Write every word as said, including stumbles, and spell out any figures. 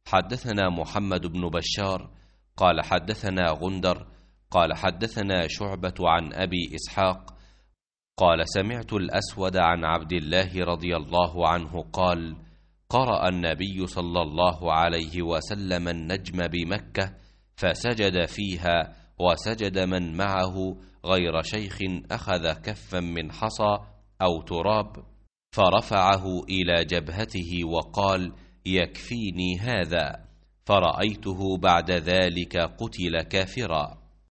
حدثنا محمد بن بشار قال حدثنا غندر قال حدثنا شعبة عن أبي إسحاق قال سمعت الأسود عن عبد الله رضي الله عنه قال قرأ النبي صلى الله عليه وسلم النجم بمكة فسجد فيها وسجد من معه غير شيخ أخذ كفا من حصى أو تراب فرفعه إلى جبهته وقال يكفيني هذا، فرأيته بعد ذلك قتل كافرا.